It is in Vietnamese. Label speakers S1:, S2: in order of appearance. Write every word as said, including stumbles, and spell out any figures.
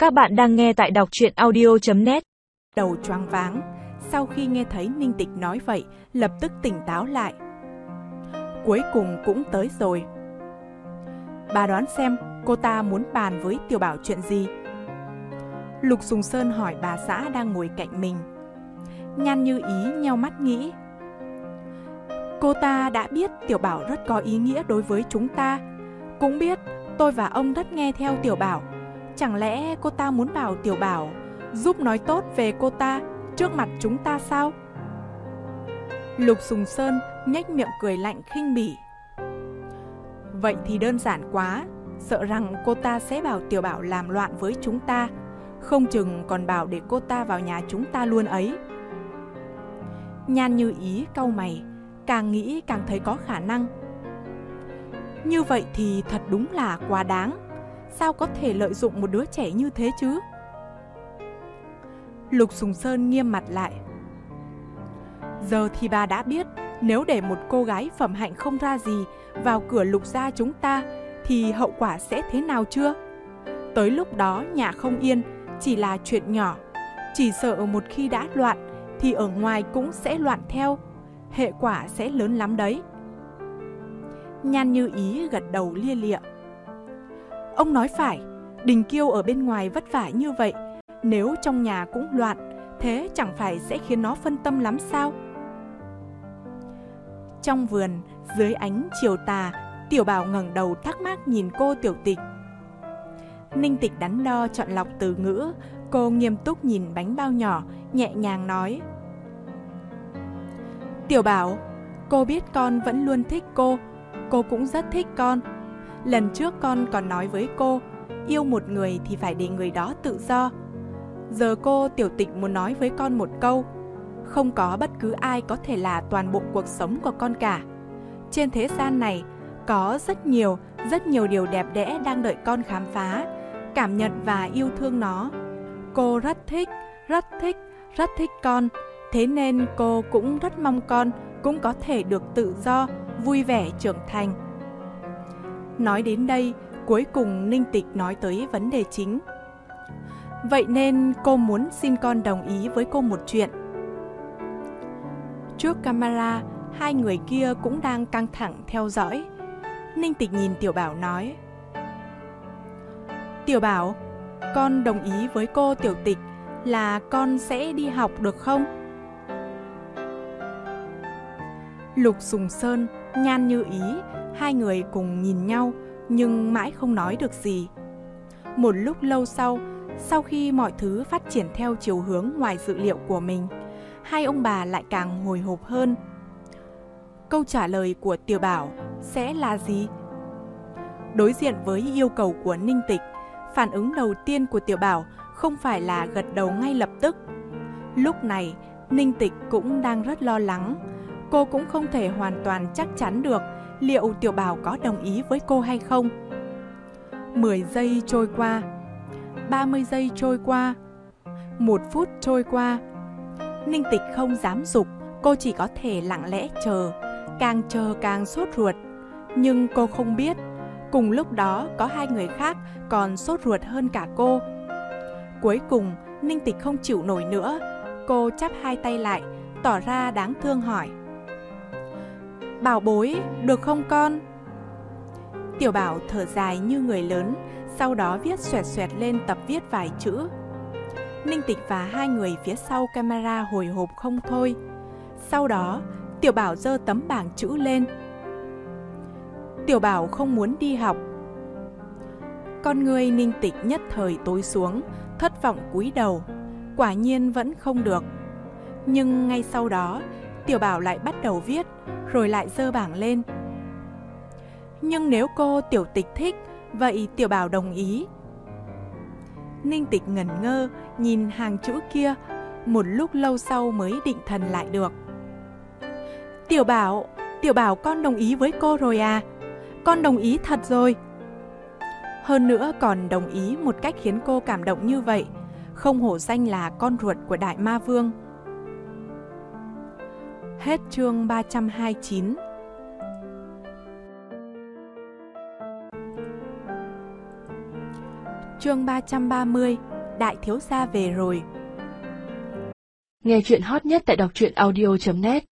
S1: Các bạn đang nghe tại đọc truyện audio chấm net.
S2: Đầu choáng váng, sau khi nghe thấy Ninh Tịch nói vậy, lập tức tỉnh táo lại. Cuối cùng cũng tới rồi. Bà đoán xem cô ta muốn bàn với Tiểu Bảo chuyện gì? Lục Sùng Sơn hỏi bà xã đang ngồi cạnh mình. Nhan Như Ý nheo mắt nghĩ. Cô ta đã biết Tiểu Bảo rất có ý nghĩa đối với chúng ta, cũng biết tôi và ông rất nghe theo Tiểu Bảo. Chẳng lẽ cô ta muốn bảo Tiểu Bảo giúp nói tốt về cô ta trước mặt chúng ta sao? Lục Sùng Sơn nhếch miệng cười lạnh khinh bỉ. Vậy thì đơn giản quá, sợ rằng cô ta sẽ bảo Tiểu Bảo làm loạn với chúng ta, không chừng còn bảo để cô ta vào nhà chúng ta luôn ấy. Nhan Như Ý cau mày, càng nghĩ càng thấy có khả năng. Như vậy thì thật đúng là quá đáng. Sao có thể lợi dụng một đứa trẻ như thế chứ? Lục Sùng Sơn nghiêm mặt lại. Giờ thì bà đã biết, nếu để một cô gái phẩm hạnh không ra gì vào cửa Lục gia chúng ta thì hậu quả sẽ thế nào chưa? Tới lúc đó nhà không yên chỉ là chuyện nhỏ, chỉ sợ một khi đã loạn thì ở ngoài cũng sẽ loạn theo, hệ quả sẽ lớn lắm đấy. Nhan Như Ý gật đầu lia lịa. Ông nói phải, Đình Kiêu ở bên ngoài vất vả như vậy, nếu trong nhà cũng loạn, thế chẳng phải sẽ khiến nó phân tâm lắm sao? Trong vườn, dưới ánh chiều tà, Tiểu Bảo ngẩng đầu thắc mắc nhìn cô Tiểu Tịch. Ninh Tịch đắn đo chọn lọc từ ngữ, cô nghiêm túc nhìn bánh bao nhỏ, nhẹ nhàng nói. Tiểu Bảo, cô biết con vẫn luôn thích cô, cô cũng rất thích con. Lần trước con còn nói với cô, yêu một người thì phải để người đó tự do. Giờ cô Tiểu Tịch muốn nói với con một câu, không có bất cứ ai có thể là toàn bộ cuộc sống của con cả. Trên thế gian này, có rất nhiều, rất nhiều điều đẹp đẽ đang đợi con khám phá, cảm nhận và yêu thương nó. Cô rất thích, rất thích, rất thích con, thế nên cô cũng rất mong con cũng có thể được tự do, vui vẻ trưởng thành. Nói đến đây, cuối cùng Ninh Tịch nói tới vấn đề chính. Vậy nên cô muốn xin con đồng ý với cô một chuyện. Trước camera, hai người kia cũng đang căng thẳng theo dõi. Ninh Tịch nhìn Tiểu Bảo nói. Tiểu Bảo, con đồng ý với cô Tiểu Tịch là con sẽ đi học được không? Lục Sùng Sơn, Nhan Như Ý, hai người cùng nhìn nhau nhưng mãi không nói được gì. Một lúc lâu sau, sau khi mọi thứ phát triển theo chiều hướng ngoài dự liệu của mình, hai ông bà lại càng hồi hộp hơn. Câu trả lời của Tiểu Bảo sẽ là gì? Đối diện với yêu cầu của Ninh Tịch, phản ứng đầu tiên của Tiểu Bảo không phải là gật đầu ngay lập tức. Lúc này, Ninh Tịch cũng đang rất lo lắng. Cô cũng không thể hoàn toàn chắc chắn được liệu Tiểu Bảo có đồng ý với cô hay không. mười giây trôi qua, ba mươi giây trôi qua, một phút trôi qua. Ninh Tịch không dám giục, cô chỉ có thể lặng lẽ chờ, càng chờ càng sốt ruột. Nhưng cô không biết, cùng lúc đó có hai người khác còn sốt ruột hơn cả cô. Cuối cùng, Ninh Tịch không chịu nổi nữa, cô chắp hai tay lại, tỏ ra đáng thương hỏi. Bảo bối, được không con? Tiểu Bảo thở dài như người lớn, sau đó viết xoẹt xoẹt lên tập viết vài chữ. Ninh Tịch và hai người phía sau camera hồi hộp không thôi. Sau đó, Tiểu Bảo giơ tấm bảng chữ lên. Tiểu Bảo không muốn đi học. Con người Ninh Tịch nhất thời tối xuống, thất vọng cúi đầu. Quả nhiên vẫn không được. Nhưng ngay sau đó, Tiểu Bảo lại bắt đầu viết, rồi lại giơ bảng lên. Nhưng nếu cô Tiểu Tịch thích, vậy Tiểu Bảo đồng ý. Ninh Tịch ngẩn ngơ, nhìn hàng chữ kia, một lúc lâu sau mới định thần lại được. Tiểu Bảo, Tiểu Bảo con đồng ý với cô rồi à? Con đồng ý thật rồi. Hơn nữa còn đồng ý một cách khiến cô cảm động như vậy, không hổ danh là con ruột của Đại Ma Vương. Hết chương ba trăm hai mươi chín. Chương ba trăm ba mươi. đại thiếu gia về rồi.
S3: Nghe chuyện hot nhất tại đọc truyện audio chấm net.